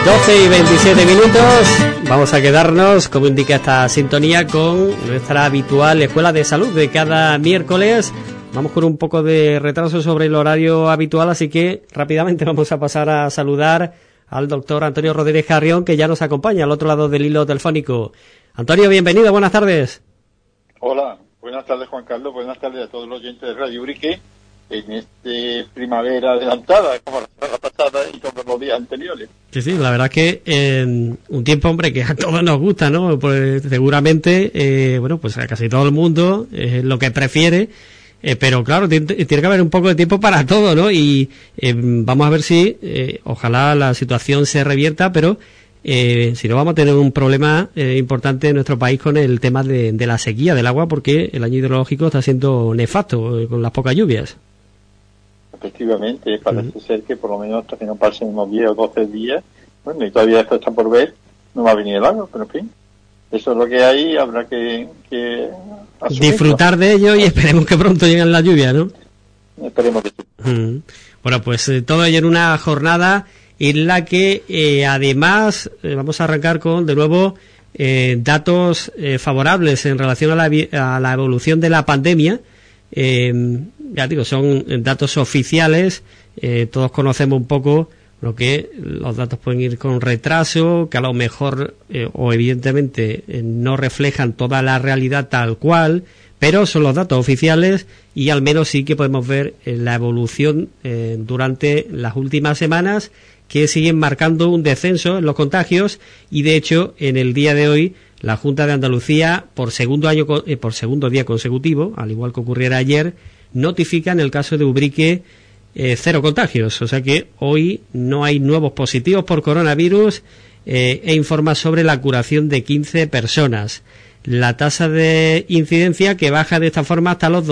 12:27. Vamos a quedarnos, como indica esta sintonía, con nuestra habitual Escuela de Salud de cada miércoles. Vamos con un poco de retraso sobre el horario habitual, así que rápidamente vamos a pasar a saludar al doctor Antonio Rodríguez Carrión, que ya nos acompaña al otro lado del hilo telefónico. Antonio, bienvenido, buenas tardes. Hola, buenas tardes Juan Carlos, buenas tardes a todos los oyentes de Radio Ubrique en primavera adelantada, como la semana pasada y todos los días anteriores. Sí, la verdad es que un tiempo, hombre, que a todos nos gusta, ¿no? Pues seguramente, pues a casi todo el mundo es lo que prefiere, pero claro, tiene que haber un poco de tiempo para todo, ¿no? Y vamos a ver si, ojalá la situación se revierta, pero si no vamos a tener un problema importante en nuestro país con el tema de la sequía del agua, porque el año hidrológico está siendo nefasto con las pocas lluvias. Efectivamente, parece ser que por lo menos hasta que no pasen unos 10 o 12 días, bueno, y todavía esto está por ver, no va a venir el agua, pero en fin, eso es lo que hay, habrá que disfrutar de ello y esperemos que pronto lleguen las lluvias, ¿no? Esperemos que sí. Bueno, pues todo ello en una jornada en la que además vamos a arrancar con, de nuevo, datos favorables en relación a la evolución de la pandemia. Ya digo, son datos oficiales, todos conocemos un poco lo que los datos pueden ir con retraso, que a lo mejor o evidentemente no reflejan toda la realidad tal cual, pero son los datos oficiales y al menos sí que podemos ver la evolución durante las últimas semanas, que siguen marcando un descenso en los contagios, y de hecho en el día de hoy la Junta de Andalucía, por segundo día consecutivo, al igual que ocurriera ayer, notifica en el caso de Ubrique 0 contagios, o sea que hoy no hay nuevos positivos por coronavirus, e informa sobre la curación de 15 personas. La tasa de incidencia que baja de esta forma hasta los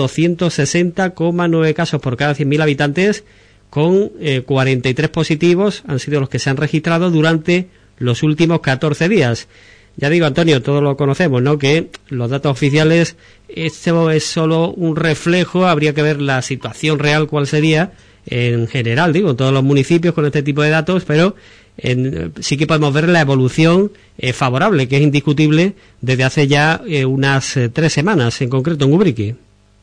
260,9 casos por cada 100.000 habitantes, con 43 positivos han sido los que se han registrado durante los últimos 14 días. Ya digo, Antonio, todos lo conocemos, ¿no?, que los datos oficiales, esto es solo un reflejo, habría que ver la situación real cuál sería en general, digo, en todos los municipios con este tipo de datos, pero sí que podemos ver la evolución favorable, que es indiscutible desde hace ya unas 3 semanas, en concreto en Ubrique.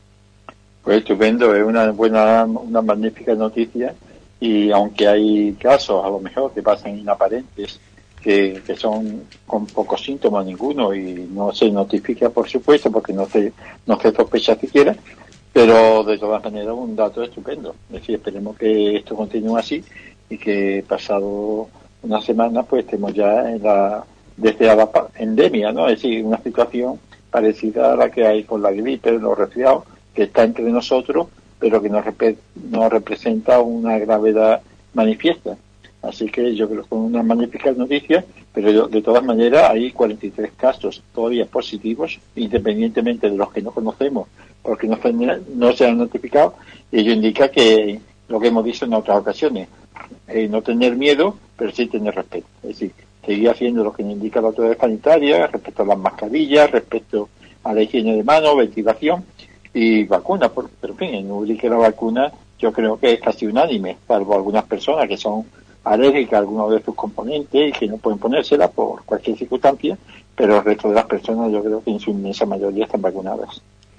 Pues estupendo, es una magnífica noticia, y aunque hay casos a lo mejor que pasan inaparentes, que son con pocos síntomas ninguno y no se notifica, por supuesto, porque no se sospecha siquiera, pero de todas maneras un dato estupendo. Es decir, esperemos que esto continúe así y que pasado una semana pues estemos ya desde la endemia, ¿no? Es decir, una situación parecida a la que hay con la gripe, los resfriados, que está entre nosotros, pero que no representa una gravedad manifiesta. Así que yo creo que son unas magníficas noticias, pero de todas maneras hay 43 casos todavía positivos, independientemente de los que no conocemos, porque no se han notificado, y ello indica que lo que hemos dicho en otras ocasiones, no tener miedo, pero sí tener respeto. Es decir, seguir haciendo lo que nos indica la autoridad sanitaria respecto a las mascarillas, respecto a la higiene de manos, ventilación y vacuna. Pero en fin, en Ubrique la vacuna yo creo que es casi unánime, salvo algunas personas que son alérgicas a algunos de sus componentes y que no pueden ponérsela por cualquier circunstancia, pero el resto de las personas yo creo que en su inmensa mayoría están vacunadas.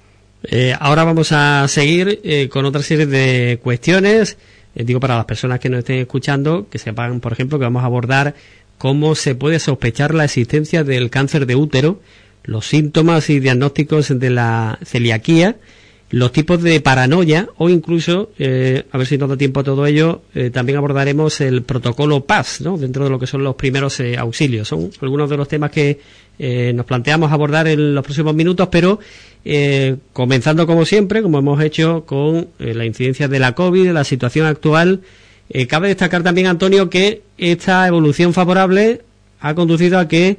Ahora vamos a seguir con otra serie de cuestiones, digo para las personas que nos estén escuchando, que sepan, por ejemplo, que vamos a abordar cómo se puede sospechar la existencia del cáncer de útero, los síntomas y diagnósticos de la celiaquía, los tipos de paranoia, o incluso, a ver si nos da tiempo a todo ello, también abordaremos el protocolo PAS, ¿no?, dentro de lo que son los primeros auxilios. Son algunos de los temas que nos planteamos abordar en los próximos minutos, pero comenzando como siempre, como hemos hecho con la incidencia de la COVID, la situación actual. Cabe destacar también, Antonio, que esta evolución favorable ha conducido a que,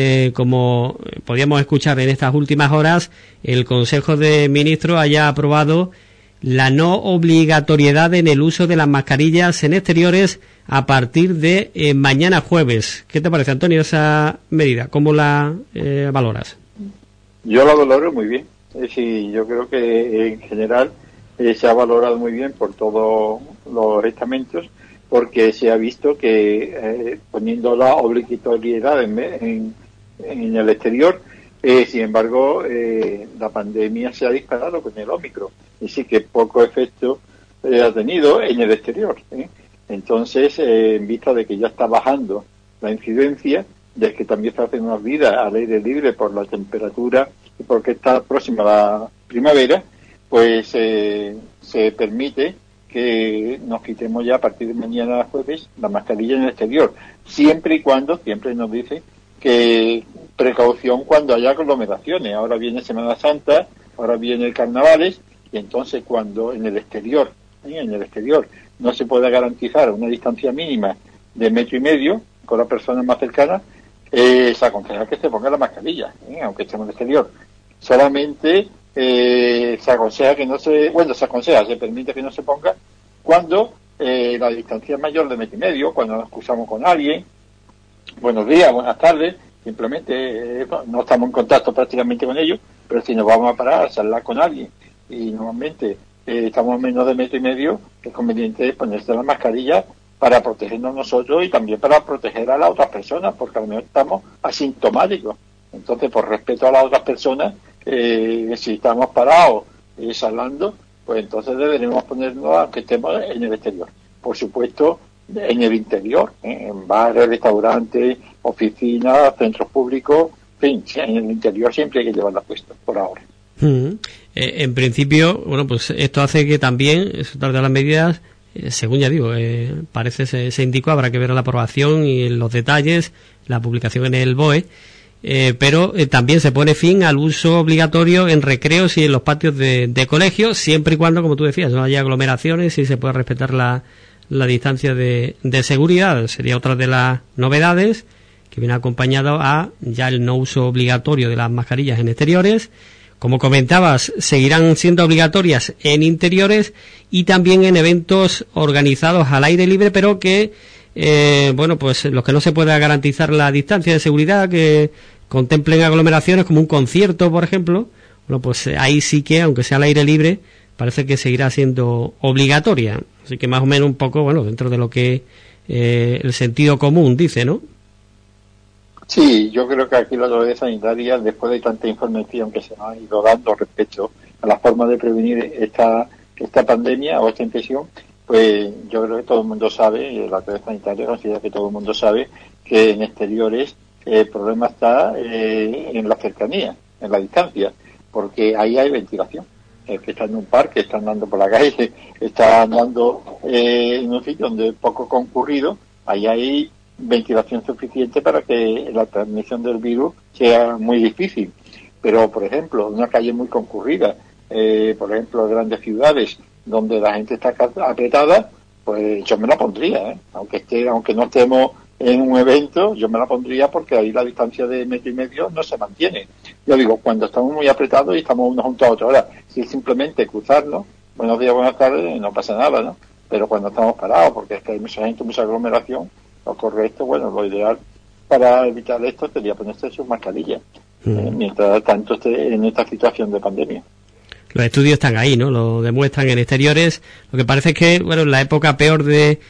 como podíamos escuchar en estas últimas horas, el Consejo de Ministros haya aprobado la no obligatoriedad en el uso de las mascarillas en exteriores a partir de mañana jueves. ¿Qué te parece, Antonio, esa medida? ¿Cómo la valoras? Yo la valoro muy bien. Es decir, yo creo que en general se ha valorado muy bien por todos los estamentos, porque se ha visto que poniendo la obligatoriedad en el exterior, sin embargo, la pandemia se ha disparado con el Ómicron, es decir, que poco efecto ha tenido en el exterior. Entonces, en vista de que ya está bajando la incidencia, de que también se hacen unas vidas al aire libre por la temperatura y porque está próxima la primavera, pues se permite que nos quitemos ya a partir de mañana jueves la mascarilla en el exterior, siempre y cuando, siempre nos dice que precaución cuando haya aglomeraciones. Ahora viene Semana Santa, ahora viene Carnavales, y entonces cuando en el exterior no se pueda garantizar una distancia mínima de 1,5 metros con la persona más cercana, se aconseja que se ponga la mascarilla, aunque estemos en el exterior. Solamente se aconseja que no se, se permite que no se ponga cuando la distancia es mayor de 1,5 metros, cuando nos cruzamos con alguien. Buenos días, buenas tardes, simplemente no estamos en contacto prácticamente con ellos, pero si nos vamos a parar a charlar con alguien y normalmente estamos a menos de 1,5 metros, es conveniente ponerse la mascarilla para protegernos nosotros y también para proteger a las otras personas, porque a lo mejor estamos asintomáticos. Entonces, por respeto a las otras personas, si estamos parados charlando, pues entonces deberemos ponernos aunque estemos en el exterior. Por supuesto, en el interior, en bares, restaurantes, oficinas, centros públicos, en fin, en el interior siempre hay que llevarla puesta, por ahora. En principio, bueno, pues esto hace que también, eso tarde las medidas, según ya digo, parece se indicó, habrá que ver la aprobación y los detalles, la publicación en el BOE, pero también se pone fin al uso obligatorio en recreos y en los patios de colegios, siempre y cuando, como tú decías, no haya aglomeraciones y se pueda respetar la distancia de seguridad. Sería otra de las novedades, que viene acompañado a ya el no uso obligatorio de las mascarillas en exteriores. Como comentabas, seguirán siendo obligatorias en interiores y también en eventos organizados al aire libre, pero que, pues los que no se pueda garantizar la distancia de seguridad, que contemplen aglomeraciones como un concierto, por ejemplo, bueno, pues ahí sí que, aunque sea al aire libre, parece que seguirá siendo obligatoria. Así que más o menos un poco, bueno, dentro de lo que el sentido común dice, ¿no? Sí, yo creo que aquí la autoridad sanitaria, después de tanta información que se nos ha ido dando respecto a la forma de prevenir esta pandemia o esta infección, pues yo creo que todo el mundo sabe, la autoridad sanitaria considera que todo el mundo sabe que en exteriores el problema está en la cercanía, en la distancia, porque ahí hay ventilación. El que está en un parque, está andando por la calle, está andando en un sitio donde es poco concurrido, ahí hay ventilación suficiente para que la transmisión del virus sea muy difícil. Pero, por ejemplo, una calle muy concurrida, por ejemplo, grandes ciudades donde la gente está apretada, pues yo me la pondría, aunque no estemos en un evento, yo me la pondría porque ahí la distancia de 1,5 metros no se mantiene. Yo digo, cuando estamos muy apretados y estamos unos junto a otros, ahora, si es simplemente cruzarnos, buenos días, buenas tardes, no pasa nada, ¿no? Pero cuando estamos parados, porque es que hay mucha gente, mucha aglomeración, lo correcto, lo ideal para evitar esto sería ponerse sus mascarillas, mientras tanto esté en esta situación de pandemia. Los estudios están ahí, ¿no? Lo demuestran en exteriores. Lo que parece es que, en la época peor de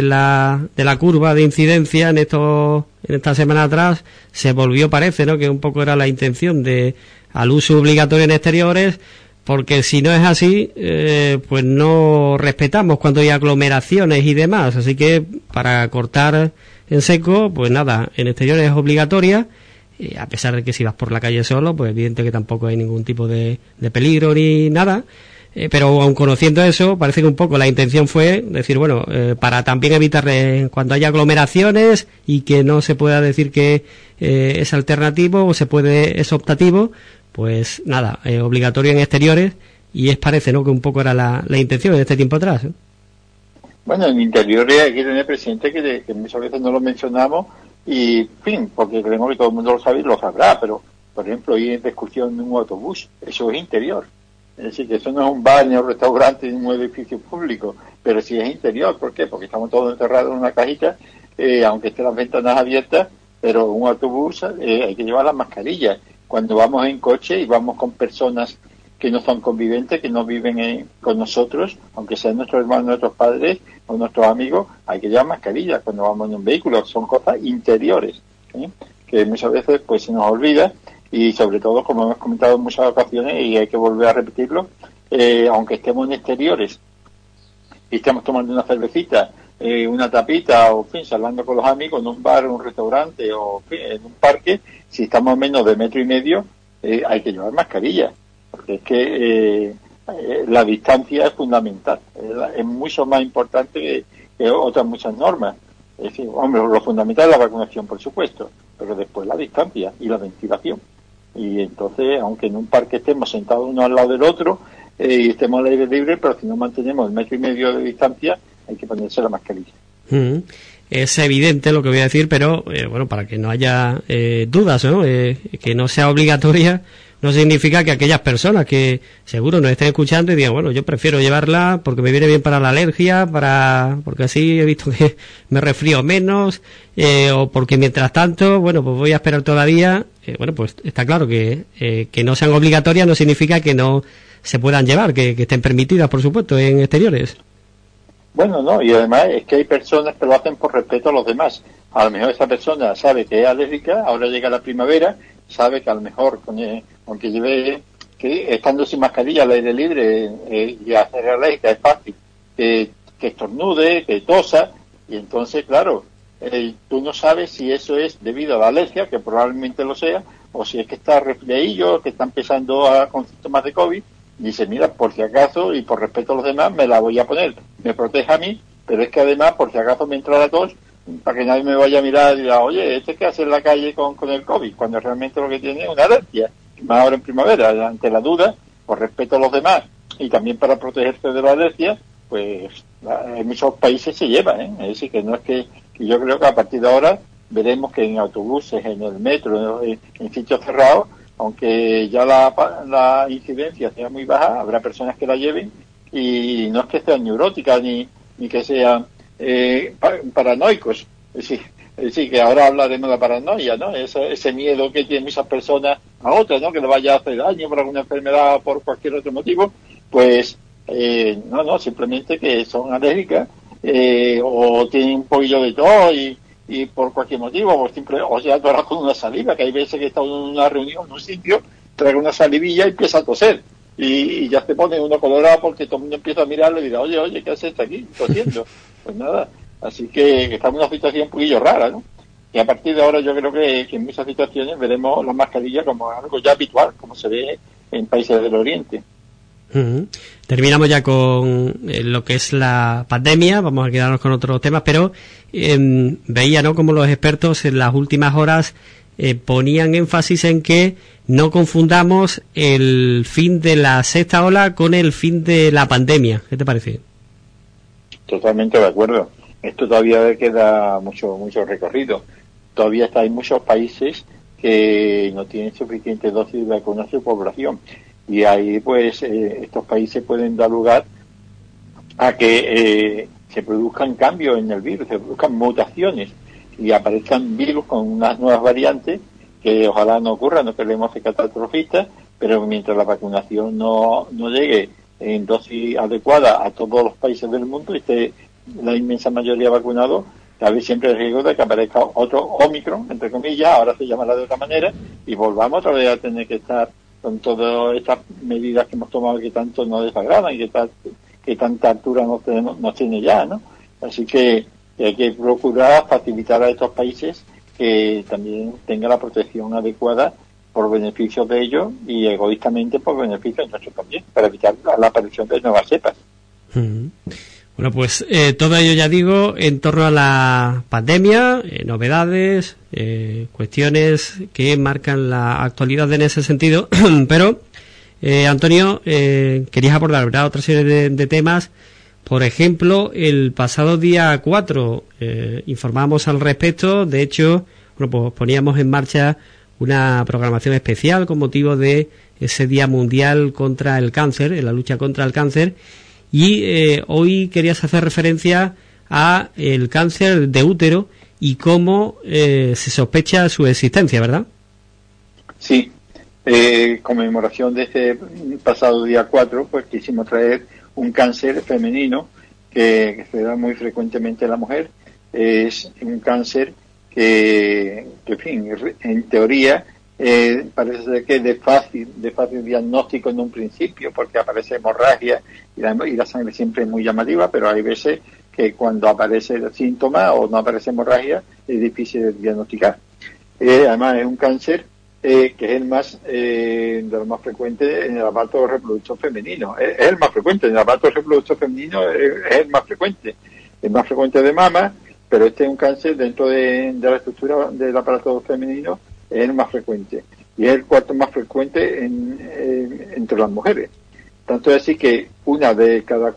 la curva de incidencia en esta semana atrás, se volvió, parece, ¿no? Que un poco era la intención al uso obligatorio en exteriores, porque si no es así, pues no respetamos cuando hay aglomeraciones y demás. Así que para cortar en seco, pues nada, en exteriores es obligatoria, a pesar de que si vas por la calle solo, pues evidente que tampoco hay ningún tipo de peligro ni nada. Pero aun conociendo eso, parece que un poco la intención fue decir, para también evitar cuando haya aglomeraciones y que no se pueda decir que es alternativo o es optativo, pues nada, obligatorio en exteriores, y parece, ¿no?, que un poco era la intención en este tiempo atrás, ¿eh? Bueno, en interiores hay que tener presente que muchas veces no lo mencionamos y, en fin, porque creemos que todo el mundo lo sabe y lo sabrá, pero, por ejemplo, ir de excursión en un autobús, eso es interior. Es decir, que eso no es un bar ni un restaurante ni un edificio público, pero sí es interior. ¿Por qué? Porque estamos todos encerrados en una cajita, aunque estén las ventanas abiertas, pero un autobús hay que llevar las mascarillas. Cuando vamos en coche y vamos con personas que no son conviventes, que no viven con nosotros, aunque sean nuestros hermanos, nuestros padres o nuestros amigos, hay que llevar mascarilla cuando vamos en un vehículo. Son cosas interiores, que muchas veces pues se nos olvida, y sobre todo, como hemos comentado en muchas ocasiones, y hay que volver a repetirlo, aunque estemos en exteriores y estemos tomando una cervecita, una tapita, o en fin, hablando con los amigos en un bar, en un restaurante o en un parque, si estamos a menos de 1,5 metros, hay que llevar mascarilla, porque es que la distancia es fundamental, es mucho más importante que otras muchas normas. Es decir, hombre, lo fundamental es la vacunación, por supuesto, pero después la distancia y la ventilación. Y entonces, aunque en un parque estemos sentados uno al lado del otro y estemos al aire libre, pero si no mantenemos 1,5 metros de distancia, hay que ponerse la mascarilla. Es evidente lo que voy a decir, pero bueno, para que no haya dudas, ¿no? Que no sea obligatoria, no significa que aquellas personas que seguro nos estén escuchando y digan, bueno, yo prefiero llevarla porque me viene bien para la alergia, porque así he visto que me resfrío menos, o porque mientras tanto, bueno, pues voy a esperar todavía. Bueno, pues está claro que no sean obligatorias no significa que no se puedan llevar, que estén permitidas, por supuesto, en exteriores. Bueno, no, y además es que hay personas que lo hacen por respeto a los demás. A lo mejor esa persona sabe que es alérgica, ahora llega la primavera, sabe que a lo mejor, aunque lleve, que estando sin mascarilla al aire libre y hacer alérgica es fácil, que estornude, que tosa, y entonces, claro, tú no sabes si eso es debido a la alergia, que probablemente lo sea, o si es que está resfriadillo, que está empezando con síntomas de COVID. Dice, mira, por si acaso y por respeto a los demás me la voy a poner, me protege a mí, pero es que además por si acaso me entra la tos, para que nadie me vaya a mirar y diga, oye, ¿qué hace en la calle con el COVID? Cuando realmente lo que tiene es una alergia, más ahora en primavera. Ante la duda, por respeto a los demás y también para protegerse de la alergia, pues en muchos países se lleva, Es decir, que no es que yo creo que a partir de ahora veremos que en autobuses, en el metro, en sitios cerrados, aunque ya la incidencia sea muy baja, habrá personas que la lleven, y no es que sean neuróticas ni que sean paranoicos. Es decir, que ahora hablaremos de la paranoia, ¿no? Ese miedo que tienen muchas personas a otras, ¿no? Que le vaya a hacer daño por alguna enfermedad o por cualquier otro motivo, pues no, simplemente que son alérgicas o tienen un poquillo de tos y por cualquier motivo, o sea, tú ahora con una saliva, que hay veces que está en una reunión en un sitio, trae una salivilla y empieza a toser, y ya se pone uno colorado porque todo el mundo empieza a mirarle y dirá, oye, ¿qué haces aquí tosiendo? Pues nada, así que estamos en una situación un poquillo rara, ¿no? Y a partir de ahora yo creo que en muchas situaciones veremos las mascarillas como algo ya habitual, como se ve en países del Oriente. Terminamos ya con lo que es la pandemia, vamos a quedarnos con otros temas, pero veía, ¿no?, como los expertos en las últimas horas ponían énfasis en que no confundamos el fin de la sexta ola con el fin de la pandemia. ¿Qué te parece? Totalmente de acuerdo. Esto todavía queda mucho recorrido. Todavía hay muchos países que no tienen suficiente dosis de vacunación a su población. Y ahí, pues, estos países pueden dar lugar a que se produzcan cambios en el virus, se produzcan mutaciones y aparezcan virus con unas nuevas variantes que ojalá no ocurra, no queremos ser catastrofistas, pero mientras la vacunación no llegue en dosis adecuada a todos los países del mundo y esté la inmensa mayoría vacunados, tal vez siempre el riesgo de que aparezca otro Omicron, entre comillas, ahora se llamará de otra manera, y volvamos otra vez a tener que estar con todas estas medidas que hemos tomado que tanto nos desagradan y que tanta altura nos tiene ya, ¿no? Así que hay que procurar facilitar a estos países que también tengan la protección adecuada por beneficio de ellos y egoístamente por beneficio de nosotros también, para evitar la aparición de nuevas cepas. Bueno, pues todo ello, ya digo, en torno a la pandemia, novedades, cuestiones que marcan la actualidad en ese sentido, pero Antonio, querías abordar, ¿verdad?, otra serie de temas. Por ejemplo, el pasado día 4 informamos al respecto. De hecho, bueno, pues poníamos en marcha una programación especial con motivo de ese Día Mundial contra el Cáncer, en la lucha contra el cáncer. Y hoy querías hacer referencia a el cáncer de útero y cómo se sospecha su existencia, ¿verdad? Sí, conmemoración de este pasado día 4, pues quisimos traer un cáncer femenino que se da muy frecuentemente en la mujer. Es un cáncer que en fin, en teoría parece ser que es de fácil diagnóstico en un principio, porque aparece hemorragia y la sangre siempre es muy llamativa, pero hay veces que cuando aparece el síntoma o no aparece hemorragia es difícil de diagnosticar. Además es un cáncer que es el más de los más frecuentes en el aparato reproductor femenino. Es el más frecuente en el aparato reproductor femenino, es el más frecuente de mama, pero este es un cáncer dentro de la estructura del aparato femenino, es el más frecuente y es el cuarto más frecuente entre las mujeres. Tanto es así que una de cada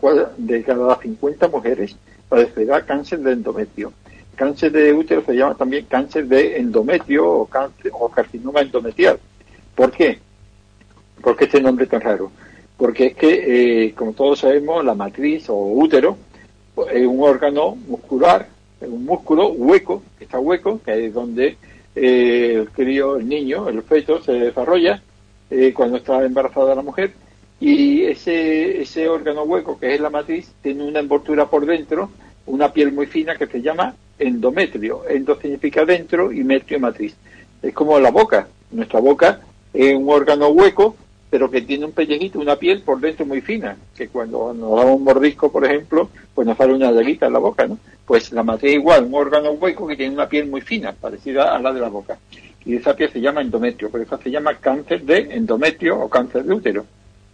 50 mujeres padecerá cáncer de endometrio. Cáncer de útero se llama también cáncer de endometrio o carcinoma endometrial. ¿Por qué? ¿Por qué este nombre tan raro? Porque es que, como todos sabemos, la matriz o útero es un órgano muscular, es un músculo hueco, que está hueco, que es donde el niño, el feto, se desarrolla cuando está embarazada la mujer, y ese órgano hueco, que es la matriz, tiene una envoltura por dentro, una piel muy fina que se llama endometrio. Endo significa dentro y metrio matriz. Es como la boca. Nuestra boca es un órgano hueco, pero que tiene un pellejito, una piel por dentro muy fina, que cuando nos damos un mordisco, por ejemplo, pues nos sale una llaguita en la boca, ¿no? Pues la matriz es igual, un órgano hueco que tiene una piel muy fina, parecida a la de la boca. Y esa piel se llama endometrio, por eso se llama cáncer de endometrio o cáncer de útero.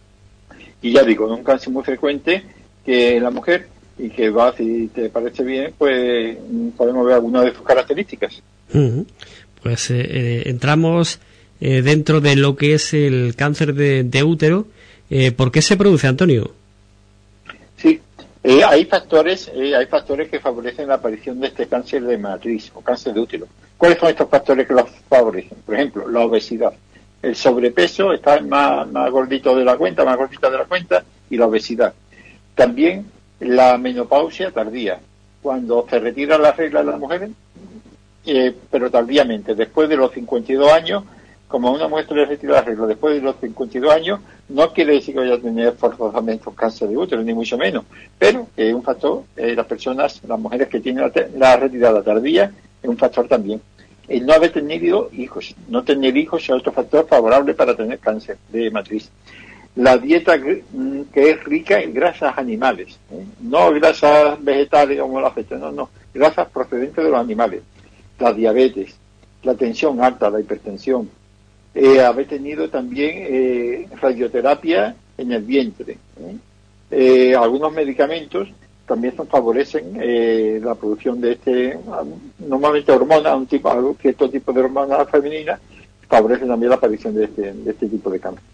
Y ya digo, es un cáncer muy frecuente que en la mujer, y que va, si te parece bien, pues podemos ver algunas de sus características. Pues entramos dentro de lo que es el cáncer de útero. ¿Por qué se produce, Antonio? Sí, hay factores que favorecen la aparición de este cáncer de matriz o cáncer de útero. ¿Cuáles son estos factores que los favorecen? Por ejemplo, la obesidad. El sobrepeso, está más gordito de la cuenta, más gordita de la cuenta, y la obesidad. También la menopausia tardía, cuando se retira la regla de las mujeres, pero tardíamente, después de los 52 años, como a una mujer le retira la regla después de los 52 años, no quiere decir que vaya a tener forzosamente un cáncer de útero, ni mucho menos, pero es un factor, las mujeres que tienen la retirada tardía, es un factor también. El no haber tenido hijos, no tener hijos es otro factor favorable para tener cáncer de matriz. La dieta que es rica en grasas animales, no grasas vegetales como la feta, no, grasas procedentes de los animales. La diabetes, la tensión alta, la hipertensión, haber tenido también radioterapia en el vientre. Algunos medicamentos también favorecen la producción de normalmente hormonas, cierto tipo de hormonas femeninas, favorecen también la aparición de este tipo de cáncer.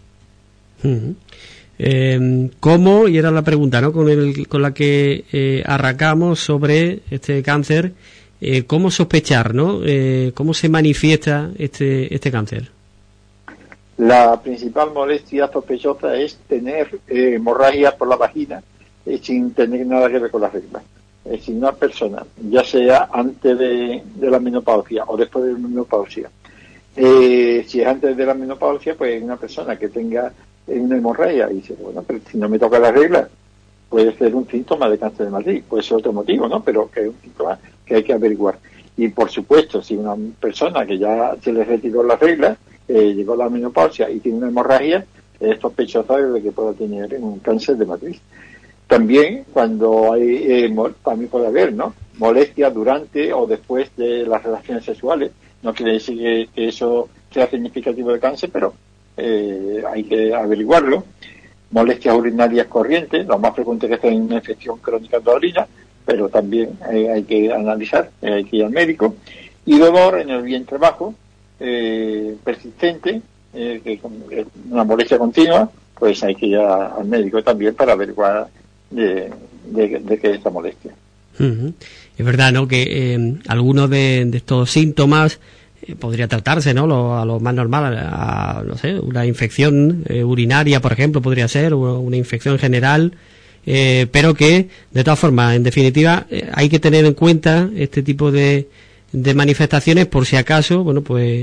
¿Cómo? Y era la pregunta, ¿no? Con la que arrancamos sobre este cáncer. ¿Cómo sospechar, no? ¿Cómo se manifiesta este cáncer? La principal molestia sospechosa es tener hemorragia por la vagina sin tener nada que ver con la regla. Si una persona, ya sea antes de la menopausia o después de la menopausia, si es antes de la menopausia, pues una persona que tenga una hemorragia y dice, bueno, pero si no me toca la regla, puede ser un síntoma de cáncer de matriz, puede ser otro motivo, ¿no? Pero que es un síntoma que hay que averiguar. Y por supuesto, si una persona que ya se le retiró la regla, llegó a la menopausia y tiene una hemorragia, es sospechosa de que pueda tener un cáncer de matriz. También cuando hay, también puede haber, ¿no?, molestia durante o después de las relaciones sexuales. No quiere decir que eso sea significativo de cáncer, pero hay que averiguarlo. Molestias urinarias corrientes, lo más frecuente es que sea una infección crónica de la orina, pero también hay que analizar, hay que ir al médico. Y dolor en el vientre bajo, persistente, que una molestia continua, pues hay que ir al médico también para averiguar de qué es esta molestia. Es verdad, ¿no?, que algunos de estos síntomas podría tratarse, ¿no?, a lo más normal, no sé, una infección urinaria, por ejemplo, podría ser, o una infección general, pero que, de todas formas, en definitiva, hay que tener en cuenta este tipo de de manifestaciones, por si acaso, bueno, pues,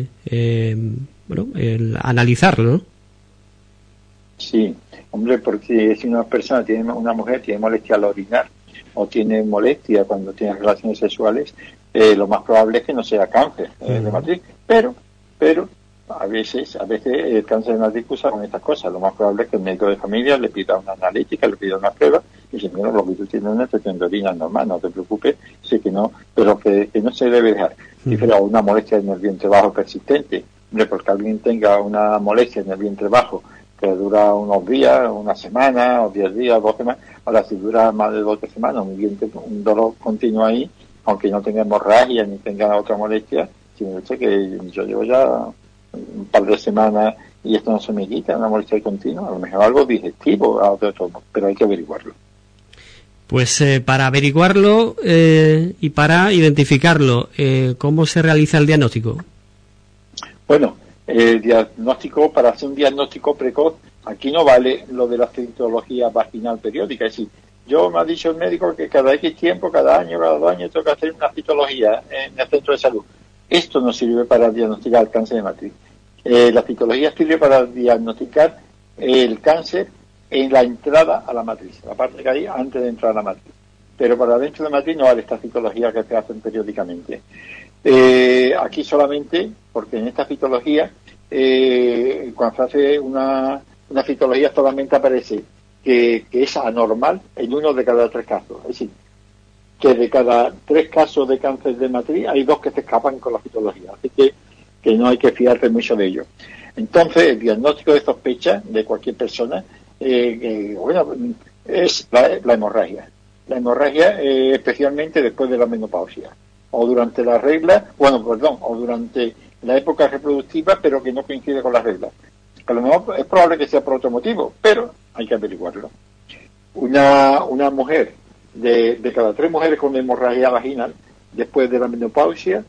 el analizarlo, ¿no? Sí, hombre, porque si una mujer tiene molestia al orinar o tiene molestia cuando tiene relaciones sexuales, lo más probable es que no sea cáncer de matriz, pero a veces el cáncer de matriz usa con estas cosas. Lo más probable es que el médico de familia le pida una analítica, le pida una prueba y dice, mira, lo que tú tienes es una infección de orina normal, no te preocupes, sé que no, pero que no se debe dejar. Si fuera una molestia en el vientre bajo persistente, hombre, porque alguien tenga una molestia en el vientre bajo que dura unos días, una semana, o 10 días, 2 semanas. Ahora, si dura más de 2 semanas, un dolor continuo ahí, aunque no tenga hemorragia ni tenga otra molestia, significa que yo llevo ya un par de semanas y esto no se me quita, una molestia continua, a lo mejor algo digestivo, pero hay que averiguarlo. Pues para averiguarlo y para identificarlo, ¿cómo se realiza el diagnóstico? Bueno, el diagnóstico, para hacer un diagnóstico precoz, aquí no vale lo de la citología vaginal periódica. Es decir, me ha dicho el médico que cada X tiempo, cada año, cada 2 años, tengo que hacer una citología en el centro de salud. Esto no sirve para diagnosticar el cáncer de matriz. La citología sirve para diagnosticar el cáncer en la entrada a la matriz, la parte que hay antes de entrar a la matriz. Pero para dentro de la matriz no vale esta citología que se hacen periódicamente. Aquí solamente, porque en esta citología, cuando se hace una citología solamente aparece que es anormal en 1 de cada 3 casos. Es decir, que de cada 3 casos de cáncer de matriz hay 2 que se escapan con la citología. Así que no hay que fiarse mucho de ello. Entonces, el diagnóstico de sospecha de cualquier persona, es la hemorragia. La hemorragia, especialmente después de la menopausia. O durante la regla, o durante la época reproductiva, pero que no coincide con las reglas. A lo mejor es probable que sea por otro motivo, pero hay que averiguarlo. Una mujer, de cada 3 mujeres con hemorragia vaginal, después de la menopausia,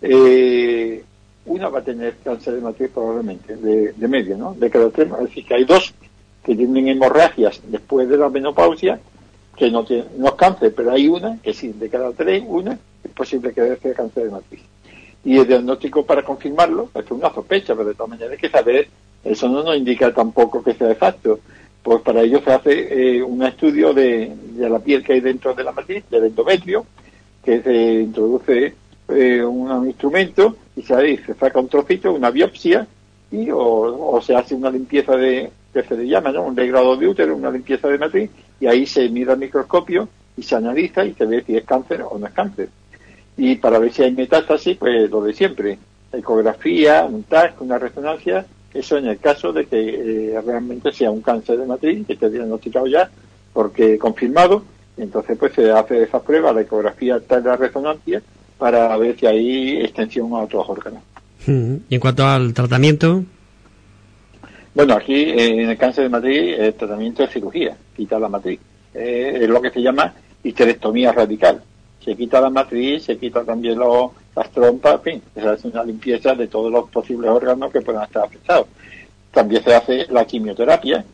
una va a tener cáncer de matriz probablemente, de media, ¿no? De cada 3, es decir, que hay 2 que tienen hemorragias después de la menopausia, que no es cáncer, pero hay una, que sí, de cada 3, una, es posible que sea cáncer de matriz. Y el diagnóstico para confirmarlo, es una sospecha, pero de todas maneras hay que saber, eso no nos indica tampoco que sea exacto. Pues para ello se hace un estudio de la piel que hay dentro de la matriz, del endometrio, que se introduce un instrumento y se saca un trocito, una biopsia, y o se hace una limpieza que se le llama, ¿no? Un degrado de útero, una limpieza de matriz, y ahí se mira al microscopio y se analiza y se ve si es cáncer o no es cáncer. Y para ver si hay metástasis, pues lo de siempre, ecografía, un TAC, una resonancia, eso en el caso de que realmente sea un cáncer de matriz, que esté diagnosticado ya, porque confirmado, entonces pues se hace esa prueba, la ecografía, TAC, la resonancia, para ver si hay extensión a otros órganos. ¿Y en cuanto al tratamiento? Bueno, aquí en el cáncer de matriz el tratamiento es cirugía, quitar la matriz. Es lo que se llama histerectomía radical. Se quita la matriz, se quita también las trompas, en fin, se hace una limpieza de todos los posibles órganos que puedan estar afectados. También se hace la quimioterapia,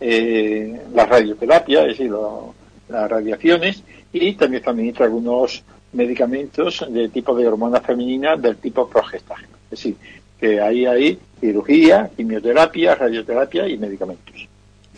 la radioterapia, es decir, las radiaciones, y también se administra algunos medicamentos de tipo de hormonas femeninas del tipo progestágeno. Es decir, que hay cirugía, quimioterapia, radioterapia y medicamentos.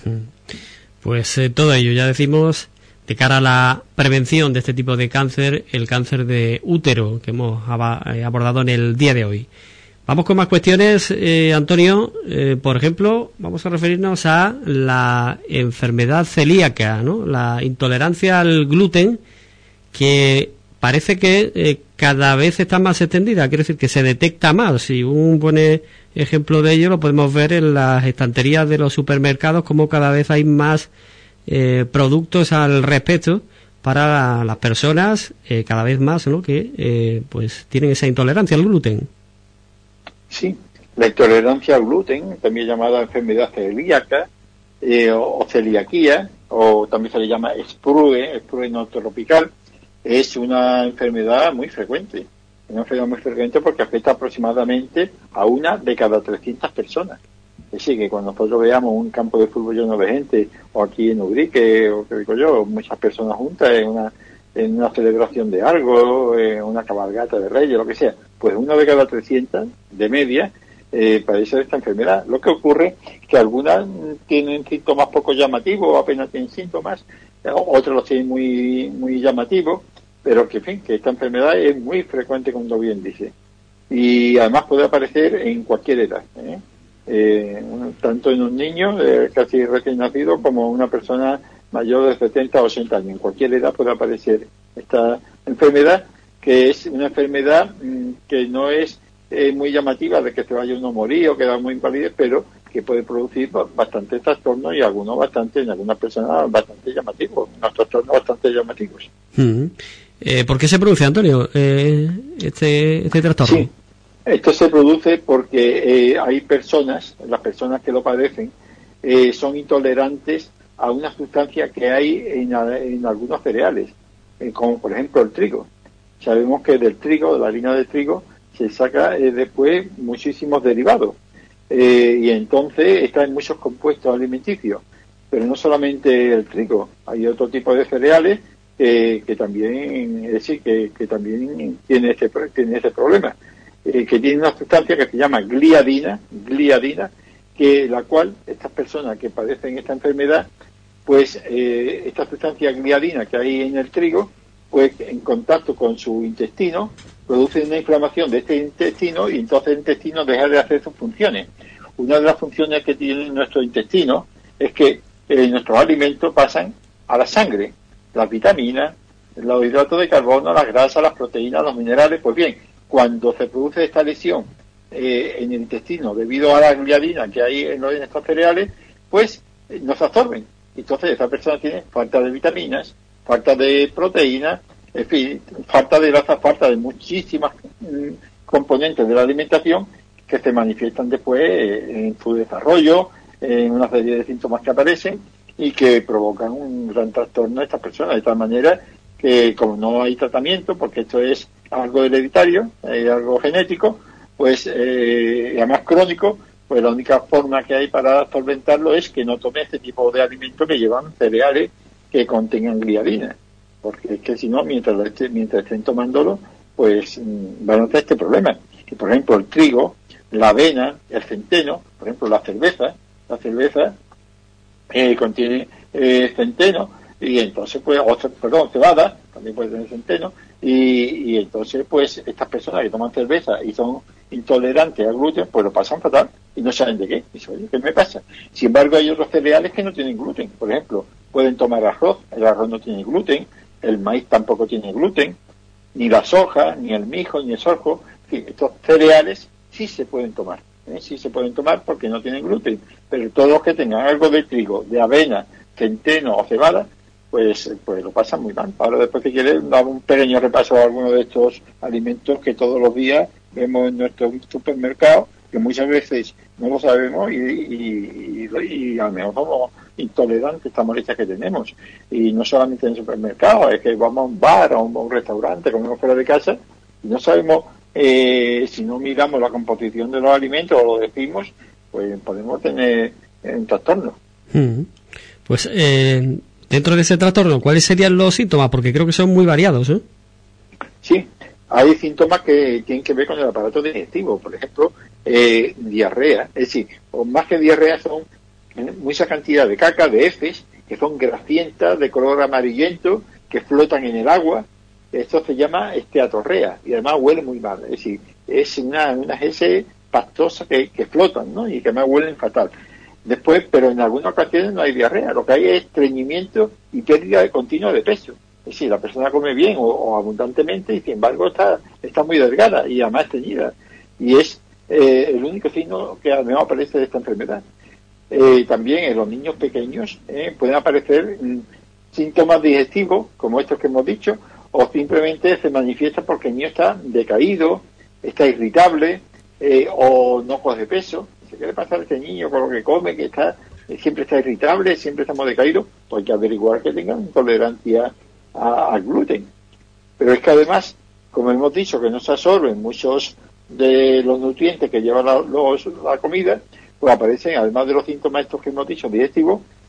Pues todo ello, ya decimos, de cara a la prevención de este tipo de cáncer, el cáncer de útero que hemos abordado en el día de hoy. Vamos con más cuestiones, Antonio. Por ejemplo, vamos a referirnos a la enfermedad celíaca, ¿no? La intolerancia al gluten, que parece que cada vez está más extendida, quiere decir que se detecta más, y un buen ejemplo de ello lo podemos ver en las estanterías de los supermercados, como cada vez hay más productos al respecto para las personas, cada vez más, ¿no?, que pues tienen esa intolerancia al gluten. Sí, la intolerancia al gluten, también llamada enfermedad celíaca, o celiaquía, o también se le llama sprue no tropical, es una enfermedad muy frecuente. Una enfermedad muy frecuente porque afecta aproximadamente a 1 de cada 300 personas. Es decir, que cuando nosotros veamos un campo de fútbol lleno de gente, o aquí en Ubrique, o que digo yo, muchas personas juntas en una celebración de algo, en una cabalgata de reyes, lo que sea, pues 1 de cada 300 de media padece esta enfermedad. Lo que ocurre es que algunas tienen síntomas poco llamativos, apenas tienen síntomas, otros los tienen muy llamativos, pero que, en fin, que esta enfermedad es muy frecuente, como bien dice. Y además puede aparecer en cualquier edad, tanto en un niño casi recién nacido como una persona mayor de 70 o 80 años. En cualquier edad puede aparecer esta enfermedad, que es una enfermedad que no es muy llamativa de que se vaya uno a morir o quedar muy inválido, pero que puede producir bastante trastornos y algunos en algunas personas bastante llamativos, unos trastornos bastante llamativos. ¿Por qué se produce, Antonio, este trastorno? Sí, esto se produce porque hay las personas que lo padecen, son intolerantes a una sustancia que hay en algunos cereales, como por ejemplo el trigo. Sabemos que del trigo, de la harina de trigo, se saca después muchísimos derivados, y entonces está en muchos compuestos alimenticios, pero no solamente el trigo, hay otro tipo de cereales que también, es decir, que también tiene este problema, que tiene una sustancia que se llama gliadina, que la cual estas personas que padecen esta enfermedad, pues esta sustancia gliadina que hay en el trigo, pues en contacto con su intestino, produce una inflamación de este intestino y entonces el intestino deja de hacer sus funciones. Una de las funciones que tiene nuestro intestino es que nuestros alimentos pasan a la sangre, las vitaminas, los hidratos de carbono, las grasas, las proteínas, los minerales. Pues bien, cuando se produce esta lesión en el intestino debido a la gliadina que hay en estos cereales, pues no se absorben. Entonces esa persona tiene falta de vitaminas, falta de proteínas, en fin, falta de grasa, falta de muchísimas componentes de la alimentación que se manifiestan después en su desarrollo, en una serie de síntomas que aparecen y que provocan un gran trastorno a estas personas, de tal manera que como no hay tratamiento, porque esto es algo hereditario, algo genético, pues además crónico, pues la única forma que hay para solventarlo es que no tome este tipo de alimentos que llevan cereales que contengan gliadina, porque es que si no, mientras estén tomándolo, pues van a tener este problema. Y por ejemplo, el trigo, la avena, el centeno, por ejemplo, la cerveza contiene centeno, y entonces pues cebada también puede tener centeno, y entonces pues estas personas que toman cerveza y son intolerantes al gluten, pues lo pasan fatal y no saben de qué. Dicen, oye, ¿qué me pasa? Sin embargo, hay otros cereales que no tienen gluten. Por ejemplo, pueden tomar arroz, el arroz no tiene gluten, el maíz tampoco tiene gluten, ni la soja, ni el mijo, ni el sorgo. En fin, estos cereales sí se pueden tomar, sí se pueden tomar porque no tienen gluten, pero todos los que tengan algo de trigo, de avena, centeno o cebada, pues lo pasan muy mal. Ahora, después, si quieres, damos un pequeño repaso a algunos de estos alimentos que todos los días vemos en nuestro supermercado, que muchas veces no lo sabemos y a lo mejor somos intolerantes a esta molestia que tenemos. Y no solamente en el supermercado, es que vamos a un bar o a un restaurante, comemos fuera de casa, y no sabemos, si no miramos la composición de los alimentos o lo decimos, pues podemos tener un trastorno. Pues dentro de ese trastorno, ¿cuáles serían los síntomas? Porque creo que son muy variados, ¿eh? Sí, hay síntomas que tienen que ver con el aparato digestivo, por ejemplo, diarrea, es decir, o más que diarrea son mucha cantidad de caca, de heces, que son grasientas, de color amarillento, que flotan en el agua. Esto se llama esteatorrea y además huele muy mal, es decir, es unas heces pastosas que flotan, ¿no? Y que además huelen fatal. Después, pero en algunas ocasiones no hay diarrea, lo que hay es estreñimiento y pérdida continua de peso. Es decir, la persona come bien o abundantemente y sin embargo está muy delgada y además estreñida. Y es el único signo que al menos aparece de esta enfermedad. También en los niños pequeños pueden aparecer síntomas digestivos, como estos que hemos dicho, o simplemente se manifiesta porque el niño está decaído, está irritable o no coge peso. ¿Qué le pasa a este niño con lo que come, que siempre está irritable, siempre estamos decaídos? Pues hay que averiguar que tengan intolerancia al gluten. Pero es que además, como hemos dicho, que no se absorben muchos de los nutrientes que lleva la comida, pues aparecen, además de los síntomas estos que hemos dicho, digestivos,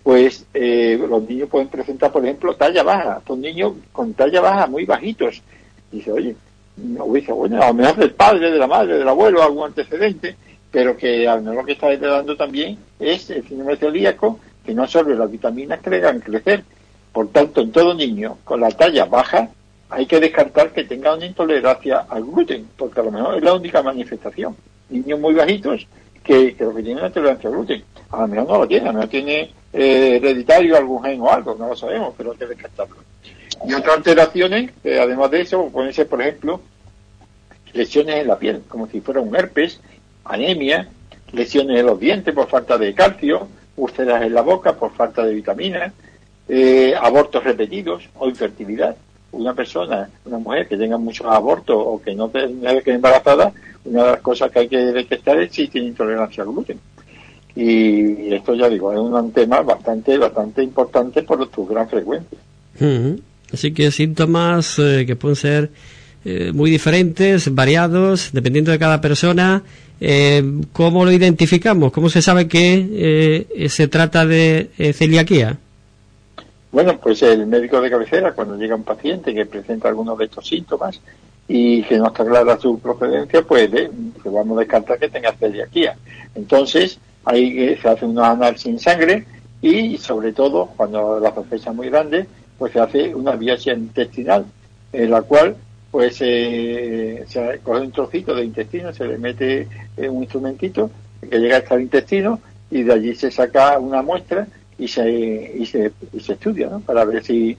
pues los niños pueden presentar, por ejemplo, talla baja. Son niños con talla baja, muy bajitos. Dice, oye, bueno, a lo mejor del padre, de la madre, del abuelo, algún antecedente, pero que a lo mejor lo que está heredando también es el síndrome celíaco, que no absorbe las vitaminas que le hagan crecer. Por tanto, en todo niño con la talla baja, hay que descartar que tenga una intolerancia al gluten, porque a lo mejor es la única manifestación. Niños muy bajitos que lo que tienen una intolerancia al gluten. A lo mejor no lo tiene, a lo mejor tiene hereditario algún gen o algo, no lo sabemos, pero hay que descartarlo. Y otras alteraciones, además de eso, pueden ser, por ejemplo, lesiones en la piel, como si fuera un herpes, anemia, lesiones en los dientes por falta de calcio, úlceras en la boca por falta de vitaminas, abortos repetidos o infertilidad. Una mujer que tenga muchos abortos o que no tenga que embarazada, una de las cosas que hay que detectar es si tiene intolerancia al gluten. Y esto, ya digo, es un tema bastante importante por su gran frecuencia. Así que síntomas que pueden ser muy diferentes, variados, dependiendo de cada persona. ¿Cómo lo identificamos? ¿Cómo se sabe que se trata de celiaquía? Bueno, pues el médico de cabecera, cuando llega un paciente que presenta algunos de estos síntomas y que no está clara su procedencia, pues vamos a descartar que tenga celiaquía. Entonces, ahí se hace una análisis en sangre y, sobre todo, cuando la sospecha es muy grande, pues se hace una biopsia intestinal, en la cual pues se coge un trocito de intestino, se le mete un instrumentito que llega hasta el intestino y de allí se saca una muestra y se estudia, ¿no? Para ver si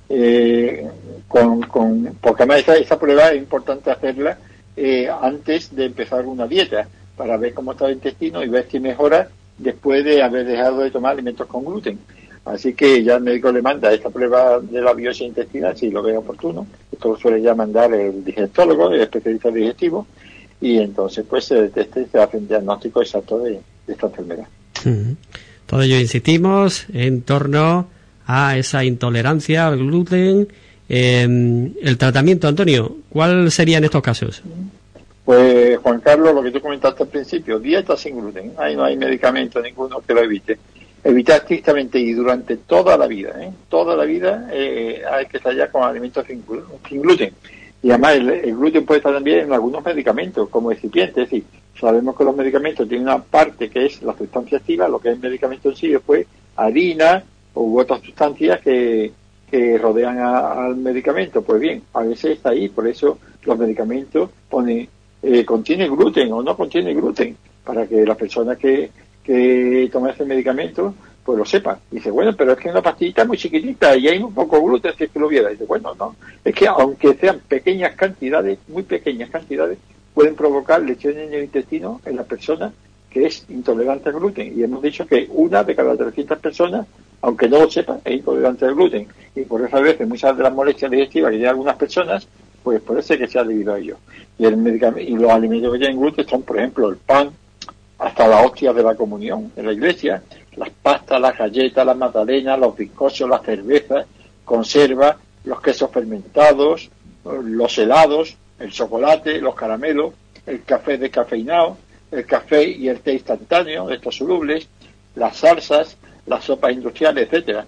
porque además esa prueba es importante hacerla antes de empezar una dieta, para ver cómo está el intestino y ver si mejora después de haber dejado de tomar alimentos con gluten. Así que ya el médico le manda esta prueba de la biopsia intestinal si lo ve oportuno. Esto lo suele ya mandar el digestólogo, el especialista digestivo, y entonces pues se detecta y se hace un diagnóstico exacto de esta enfermedad. Todo ello insistimos en torno a esa intolerancia al gluten. El tratamiento, Antonio, ¿cuál sería en estos casos? Pues, Juan Carlos, lo que tú comentaste al principio, dieta sin gluten. Ahí no hay medicamento ninguno que lo evite. Evitar estrictamente y durante toda la vida, hay que estar ya con alimentos sin gluten. Y además el gluten puede estar también en algunos medicamentos, como excipientes. Es decir, sabemos que los medicamentos tienen una parte que es la sustancia activa, lo que es el medicamento en sí, después harina u otras sustancias que rodean al medicamento. Pues bien, a veces está ahí, por eso los medicamentos ponen contiene gluten o no contiene gluten, para que las personas que toman ese medicamento pues lo sepan. Dice, bueno, pero es que una pastillita muy chiquitita y hay un poco gluten, si es que lo viera. Dice, bueno, no, es que aunque sean pequeñas cantidades, muy pequeñas cantidades, pueden provocar lesiones en el intestino en la persona que es intolerante al gluten. Y hemos dicho que una de cada 300 personas, aunque no lo sepan, es intolerante al gluten. Y por eso a veces muchas de las molestias digestivas que tienen algunas personas, pues puede ser que sea debido a ello. Y los alimentos que tienen gluten son, por ejemplo, el pan, hasta las hostias de la comunión en la iglesia, las pastas, las galletas, las magdalenas, los bizcochos, las cervezas, conservas, los quesos fermentados, los helados, el chocolate, los caramelos, el café descafeinado, el café y el té instantáneo, estos solubles, las salsas, las sopas industriales, etcétera.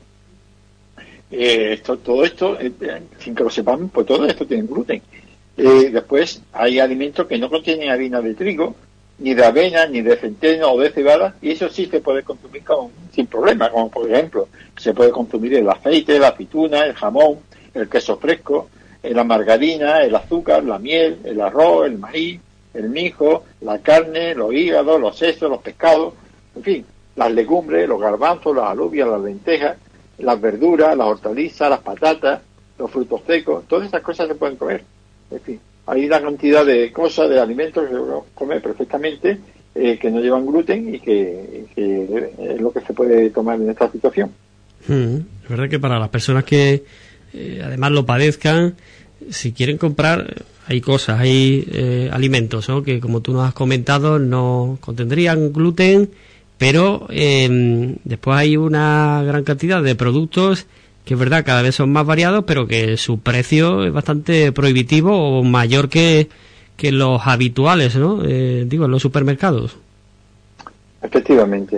Todo esto, sin que lo sepamos, pues todo esto tiene gluten. Después hay alimentos que no contienen harina de trigo, ni de avena, ni de centeno o de cebada, y eso sí se puede consumir sin problema, como por ejemplo, se puede consumir el aceite, la aceituna, el jamón, el queso fresco, la margarina, el azúcar, la miel, el arroz, el maíz, el mijo, la carne, los hígados, los sesos, los pescados, en fin, las legumbres, los garbanzos, las alubias, las lentejas, las verduras, las hortalizas, las patatas, los frutos secos, todas esas cosas se pueden comer. En fin, hay una cantidad de cosas, de alimentos que se pueden comer perfectamente, que no llevan gluten y que es lo que se puede tomar en esta situación. Es verdad que para las personas que además lo padezcan, si quieren comprar, hay cosas, hay alimentos, ¿no?, que como tú nos has comentado no contendrían gluten, pero después hay una gran cantidad de productos que es verdad cada vez son más variados, pero que su precio es bastante prohibitivo o mayor que los habituales, ¿no? En los supermercados. Efectivamente.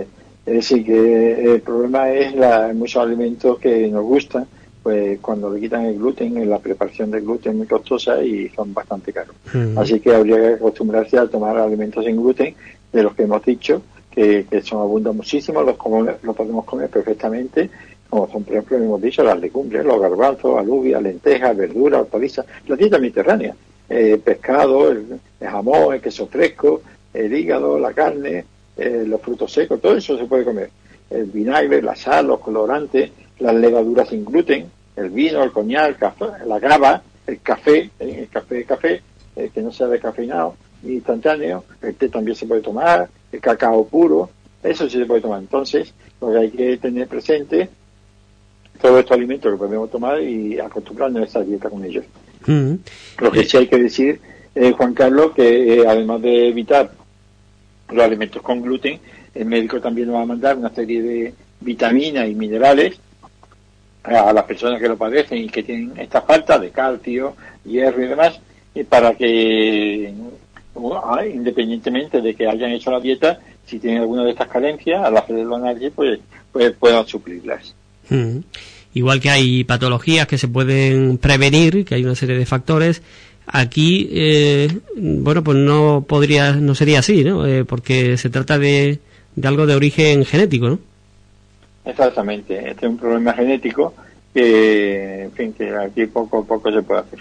Es decir, que el problema es muchos alimentos que nos gustan, pues cuando le quitan el gluten, la preparación del gluten es muy costosa y son bastante caros. Así que habría que acostumbrarse a tomar alimentos sin gluten, de los que hemos dicho, que son abundan muchísimo, los podemos comer perfectamente, como son, por ejemplo, hemos dicho, las legumbres, los garbanzos, alubias, lentejas, verduras, hortalizas, la dieta mediterránea, pescado, el jamón, el queso fresco, el hígado, la carne, los frutos secos, todo eso se puede comer. El vinagre, la sal, los colorantes, las levaduras sin gluten, el vino, el coñac, el café, la grava, el café, que no sea descafeinado ni instantáneo, el té también se puede tomar, el cacao puro, eso sí se puede tomar. Entonces, lo que hay que tener presente, todos estos alimentos que podemos tomar y acostumbrarnos a esa dieta con ellos. Lo que sí hay que decir, Juan Carlos, que además de evitar los alimentos con gluten, el médico también nos va a mandar una serie de vitaminas y minerales a las personas que lo padecen y que tienen esta falta de calcio, hierro y demás, y para que, independientemente de que hayan hecho la dieta, si tienen alguna de estas carencias, al hacer el análisis, pues puedan suplirlas. Igual que hay patologías que se pueden prevenir, que hay una serie de factores, aquí, bueno, pues no sería así, ¿no? Porque se trata de algo de origen genético, ¿no? Exactamente, este es un problema genético que, en fin, que aquí poco a poco se puede hacer.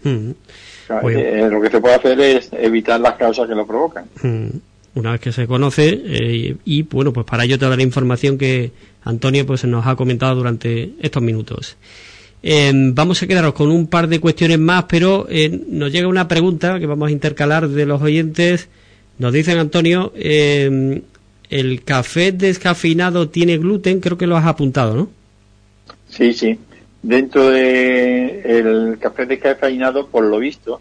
Lo que se puede hacer es evitar las causas que lo provocan. Una vez que se conoce, y bueno, pues para ello toda la información que Antonio pues nos ha comentado durante estos minutos. Vamos a quedarnos con un par de cuestiones más, pero nos llega una pregunta que vamos a intercalar de los oyentes. Nos dicen, Antonio, el café descafeinado tiene gluten, creo que lo has apuntado, ¿no? Sí. Dentro de el café descafeinado, por lo visto,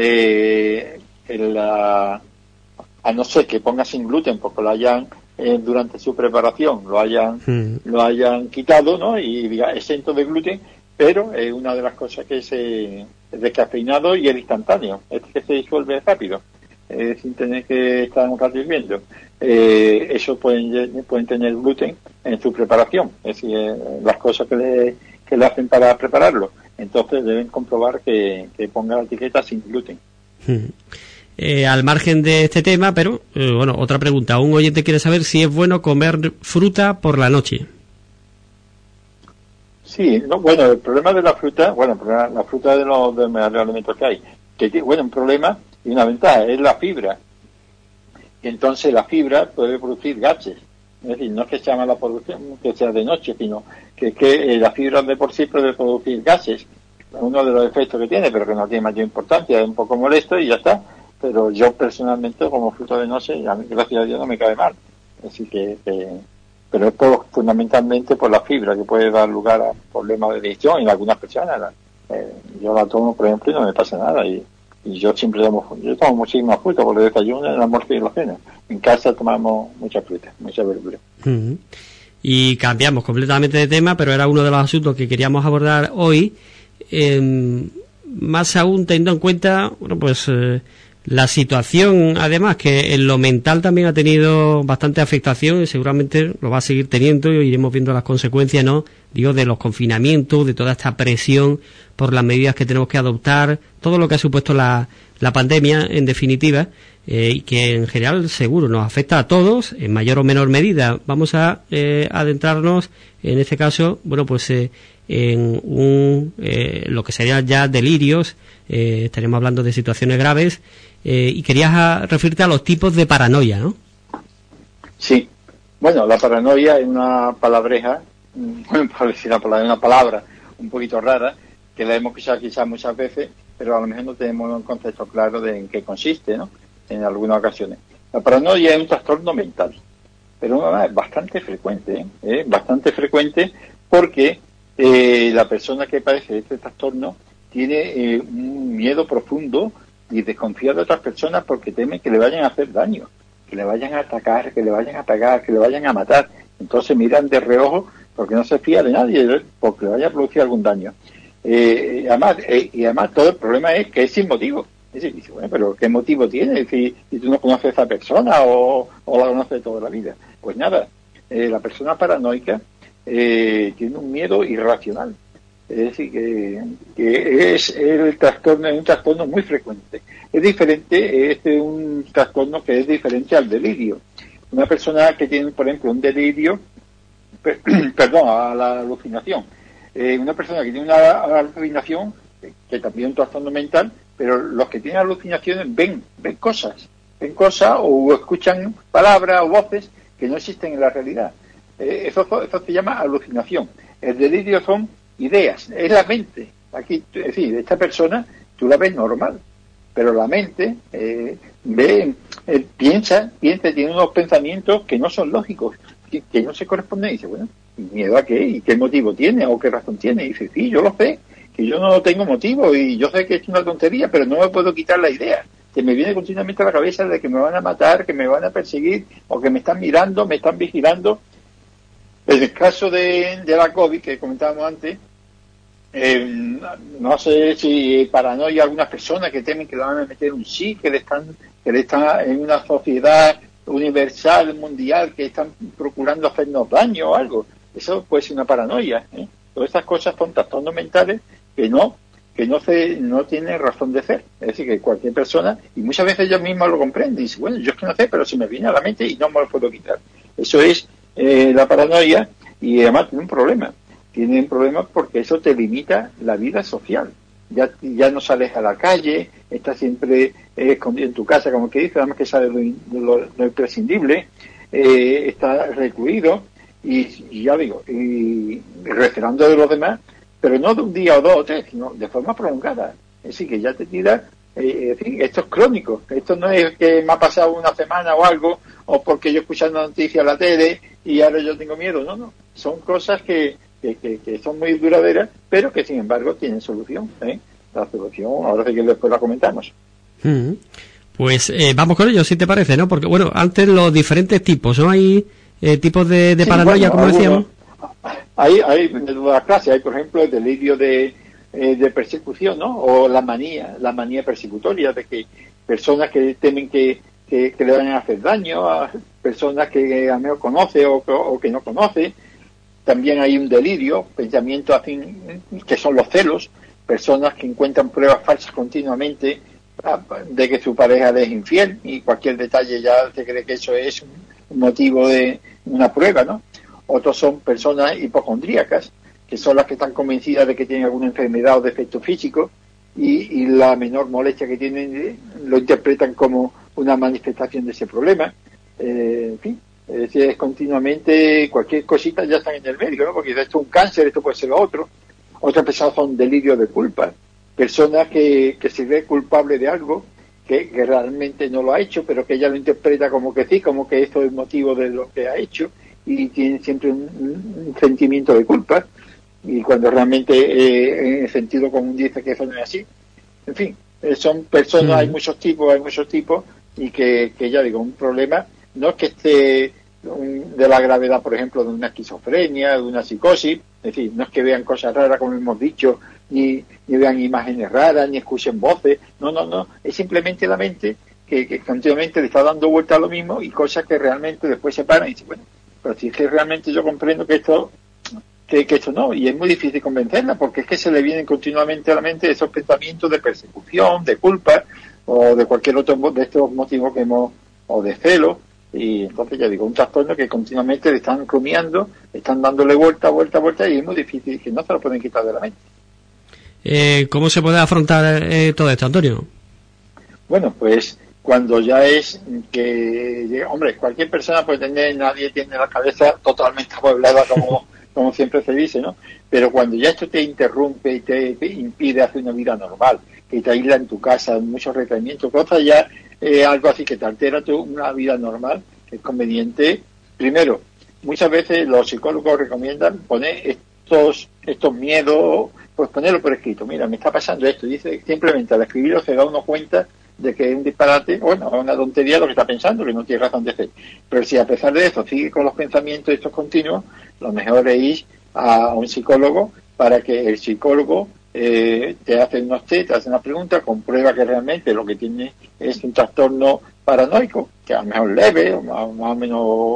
a no ser que ponga sin gluten, porque lo hayan durante su preparación lo hayan quitado, ¿no? Y diga exento de gluten, pero una de las cosas que es el descafeinado y el instantáneo, es que se disuelve rápido, sin tener que estar un rato hirviendo. Eso pueden tener gluten en su preparación, es decir, las cosas que le hacen para prepararlo. Entonces deben comprobar que ponga la etiqueta sin gluten. Al margen de este tema, pero bueno, otra pregunta. Un oyente quiere saber si es bueno comer fruta por la noche. Sí, bueno, el problema de la fruta, la fruta de los alimentos que hay, un problema y una ventaja es la fibra. Y entonces la fibra puede producir gases. Es decir, no es que sea mala producción, que sea de noche, sino que la fibra de por sí puede producir gases. Uno de los efectos que tiene, pero que no tiene mayor importancia, es un poco molesto y ya está. Pero yo personalmente, como fruto de noche, a mí, gracias a Dios, no me cae mal. Así que pero es fundamentalmente por la fibra, que puede dar lugar a problemas de digestión en algunas personas. Yo la tomo, por ejemplo, y no me pasa nada. Y yo siempre tomo muchísima fruta por el desayuno, el almuerzo y la cena. En casa tomamos mucha fruta, mucha verdura. Y cambiamos completamente de tema, pero era uno de los asuntos que queríamos abordar hoy. Más aún teniendo en cuenta, bueno, pues la situación, además, que en lo mental también ha tenido bastante afectación y seguramente lo va a seguir teniendo, y iremos viendo las consecuencias, ¿no? Digo, de los confinamientos, de toda esta presión por las medidas que tenemos que adoptar, todo lo que ha supuesto la pandemia, en definitiva, y que en general seguro nos afecta a todos, en mayor o menor medida. Vamos a adentrarnos, en este caso, bueno, pues en lo que serían ya delirios, estaremos hablando de situaciones graves, y querías referirte a los tipos de paranoia, ¿no? Sí. Bueno, la paranoia es una palabreja, por decir una palabra un poquito rara, que la hemos escuchado quizás muchas veces, pero a lo mejor no tenemos un concepto claro de en qué consiste, ¿no? En algunas ocasiones. La paranoia es un trastorno mental, pero es bastante frecuente, bastante frecuente, porque la persona que padece de este trastorno tiene un miedo profundo y desconfía de otras personas porque teme que le vayan a hacer daño, que le vayan a atacar, que le vayan a pegar, que le vayan a matar. Entonces miran de reojo porque no se fía de nadie, porque le vaya a producir algún daño. Además todo el problema es que es sin motivo. Es decir, dice, bueno, pero ¿qué motivo tiene si tú no conoces a esa persona o la conoces toda la vida? Pues nada, la persona paranoica tiene un miedo irracional. Es decir, que es el trastorno, es un trastorno muy frecuente. Es diferente, es un trastorno que es diferente al delirio. Una persona que tiene, por ejemplo, un delirio, perdón, a la alucinación. Una persona que tiene una alucinación, que también es un trastorno mental, pero los que tienen alucinaciones ven cosas o escuchan palabras o voces que no existen en la realidad. Eso se llama alucinación. El delirio son ideas, es la mente. Aquí, es decir, esta persona tú la ves normal, pero la mente piensa, tiene unos pensamientos que no son lógicos, que no se corresponden, y dice, bueno, ¿miedo a qué? ¿Y qué motivo tiene? ¿O qué razón tiene? Y dice, sí, yo lo sé, que yo no tengo motivo, y yo sé que es una tontería, pero no me puedo quitar la idea, que me viene continuamente a la cabeza de que me van a matar, que me van a perseguir, o que me están mirando, me están vigilando. En el caso de la COVID, que comentábamos antes, no sé si paranoia algunas personas que temen que le van a meter un sí, que le están en una sociedad universal, mundial, que están procurando hacernos daño o algo. Eso puede ser una paranoia, ¿eh? Todas estas cosas son trastornos mentales que no tienen razón de ser. Es decir, que cualquier persona, y muchas veces ellos mismos lo comprenden, y dicen, bueno, yo es que no sé, pero se me viene a la mente y no me lo puedo quitar. Eso es la paranoia, y además tiene un problema. Tiene un problema porque eso te limita la vida social. Ya no sales a la calle, estás siempre escondido en tu casa, como que dice, además que sale lo imprescindible, está recluido, y ya digo, y recelando de los demás, pero no de un día o dos o tres, sino de forma prolongada. Es decir, que ya te tira, esto es crónico, esto no es que me ha pasado una semana o algo, o porque yo escuché una noticia en la tele y ahora yo tengo miedo, no, son cosas que son muy duraderas, pero que sin embargo tienen solución, ¿eh? La solución, ahora sí que después la comentamos. Pues vamos con ello, si te parece, ¿no? Porque, bueno, antes los diferentes tipos, ¿no? Hay tipos de paranoia, bueno, como decíamos. Hay de todas las clases, hay por ejemplo el delirio de persecución, ¿no? O la manía persecutoria, de que personas que temen que le vayan a hacer daño, a personas que a lo mejor conoce o que no conoce. También hay un delirio, pensamientos así, que son los celos, personas que encuentran pruebas falsas continuamente de que su pareja le es infiel, y cualquier detalle ya se cree que eso es un motivo de una prueba, ¿no? Otros son personas hipocondríacas, que son las que están convencidas de que tienen alguna enfermedad o defecto físico, y la menor molestia que tienen lo interpretan como una manifestación de ese problema. En fin, es continuamente cualquier cosita ya están en el médico, ¿no? Porque esto es un cáncer, esto puede ser lo otro. Otras personas son delirios de culpa, personas que se ve culpable de algo que realmente no lo ha hecho, pero que ella lo interpreta como que sí, como que esto es motivo de lo que ha hecho, y tienen siempre un sentimiento de culpa, y cuando realmente en el sentido común dice que eso no es así. En fin, son personas, hay muchos tipos, y que ya digo, un problema no es que esté de la gravedad, por ejemplo, de una esquizofrenia, de una psicosis, es decir, no es que vean cosas raras, como hemos dicho, ni vean imágenes raras, ni escuchen voces, no, es simplemente la mente que continuamente le está dando vuelta a lo mismo, y cosas que realmente después se paran y dicen, bueno, pero si es que realmente yo comprendo que esto no, y es muy difícil convencerla, porque es que se le vienen continuamente a la mente esos pensamientos de persecución, de culpa, o de cualquier otro de estos motivos que o de celo. Y entonces ya digo, un trastorno que continuamente le están rumiando, están dándole vuelta, y es muy difícil, que no se lo pueden quitar de la mente. ¿Cómo se puede afrontar todo esto, Antonio? Bueno, pues cuando ya es que, hombre, cualquier persona puede tener, nadie tiene la cabeza totalmente amueblada como siempre se dice, ¿no? Pero cuando ya esto te interrumpe y te impide hacer una vida normal, que te aísla en tu casa, muchos requerimientos, cosas ya, algo así que te altera una vida normal, es conveniente. Primero, muchas veces los psicólogos recomiendan poner estos miedos, pues ponerlo por escrito. Mira, me está pasando esto, y dice, simplemente al escribirlo se da uno cuenta de que es un disparate, bueno, es una tontería lo que está pensando, que no tiene razón de ser. Pero si a pesar de eso sigue con los pensamientos estos continuos, lo mejor es ir a un psicólogo, para que el psicólogo te hace unos test, te hace una pregunta, comprueba que realmente lo que tiene es un trastorno paranoico, que a lo mejor leve, o más o menos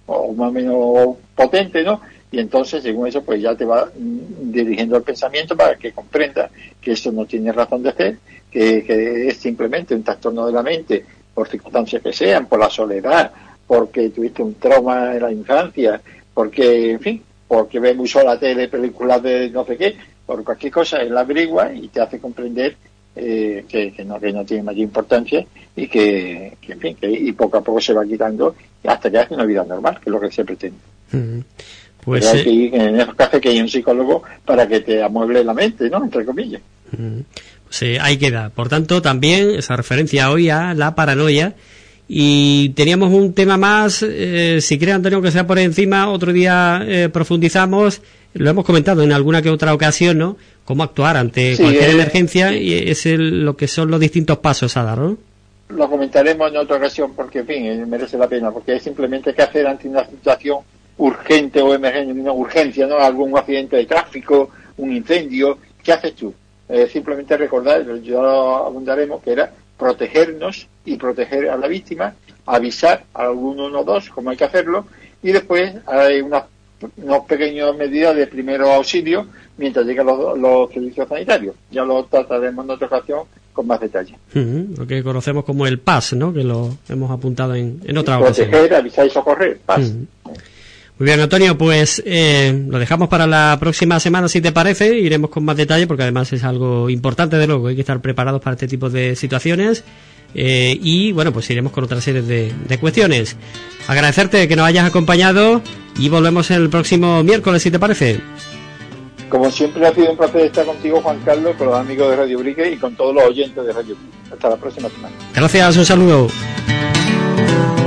o más o menos potente, ¿no? Y entonces, según eso, pues ya te va dirigiendo el pensamiento para que comprenda que eso no tiene razón de ser, que es simplemente un trastorno de la mente, por circunstancias que sean, por la soledad, porque tuviste un trauma en la infancia, porque, en fin, porque ves mucho la tele, películas de no sé qué, por cualquier cosa, él la averigua y te hace comprender que no tiene mayor importancia y que en fin, y poco a poco se va quitando hasta que hace una vida normal, que es lo que se pretende. Pues pero hay que ir, en esos casos que hay un psicólogo para que te amueble la mente, ¿no? Entre comillas. Pues ahí queda. Por tanto, también esa referencia hoy a la paranoia. Y teníamos un tema más, si cree Antonio que sea por encima, otro día profundizamos, lo hemos comentado en alguna que otra ocasión, ¿no? Cómo actuar ante cualquier emergencia y es lo que son los distintos pasos a dar, ¿no? Lo comentaremos en otra ocasión porque, en fin, merece la pena, porque es simplemente qué hacer ante una situación urgente o emergente, una urgencia, ¿no? Algún accidente de tráfico, un incendio, ¿qué haces tú? Simplemente recordar, ya lo abundaremos, que era protegernos y proteger a la víctima, avisar a alguno o dos cómo hay que hacerlo y después hay unas pequeñas medidas de primero auxilio mientras llegan los servicios sanitarios. Ya lo trataremos en otra ocasión con más detalle. Lo que conocemos como el PAS, ¿no? Que lo hemos apuntado en otra ocasión. Proteger, avisar y socorrer, PAS. Muy bien, Antonio, pues lo dejamos para la próxima semana, si te parece. Iremos con más detalle, porque además es algo importante, de luego. Hay que estar preparados para este tipo de situaciones. Y, bueno, pues iremos con otra serie de cuestiones. Agradecerte que nos hayas acompañado y volvemos el próximo miércoles, si te parece. Como siempre, ha sido un placer estar contigo, Juan Carlos, con los amigos de Radio Brique y con todos los oyentes de Radio Brique. Hasta la próxima semana. Gracias, un saludo.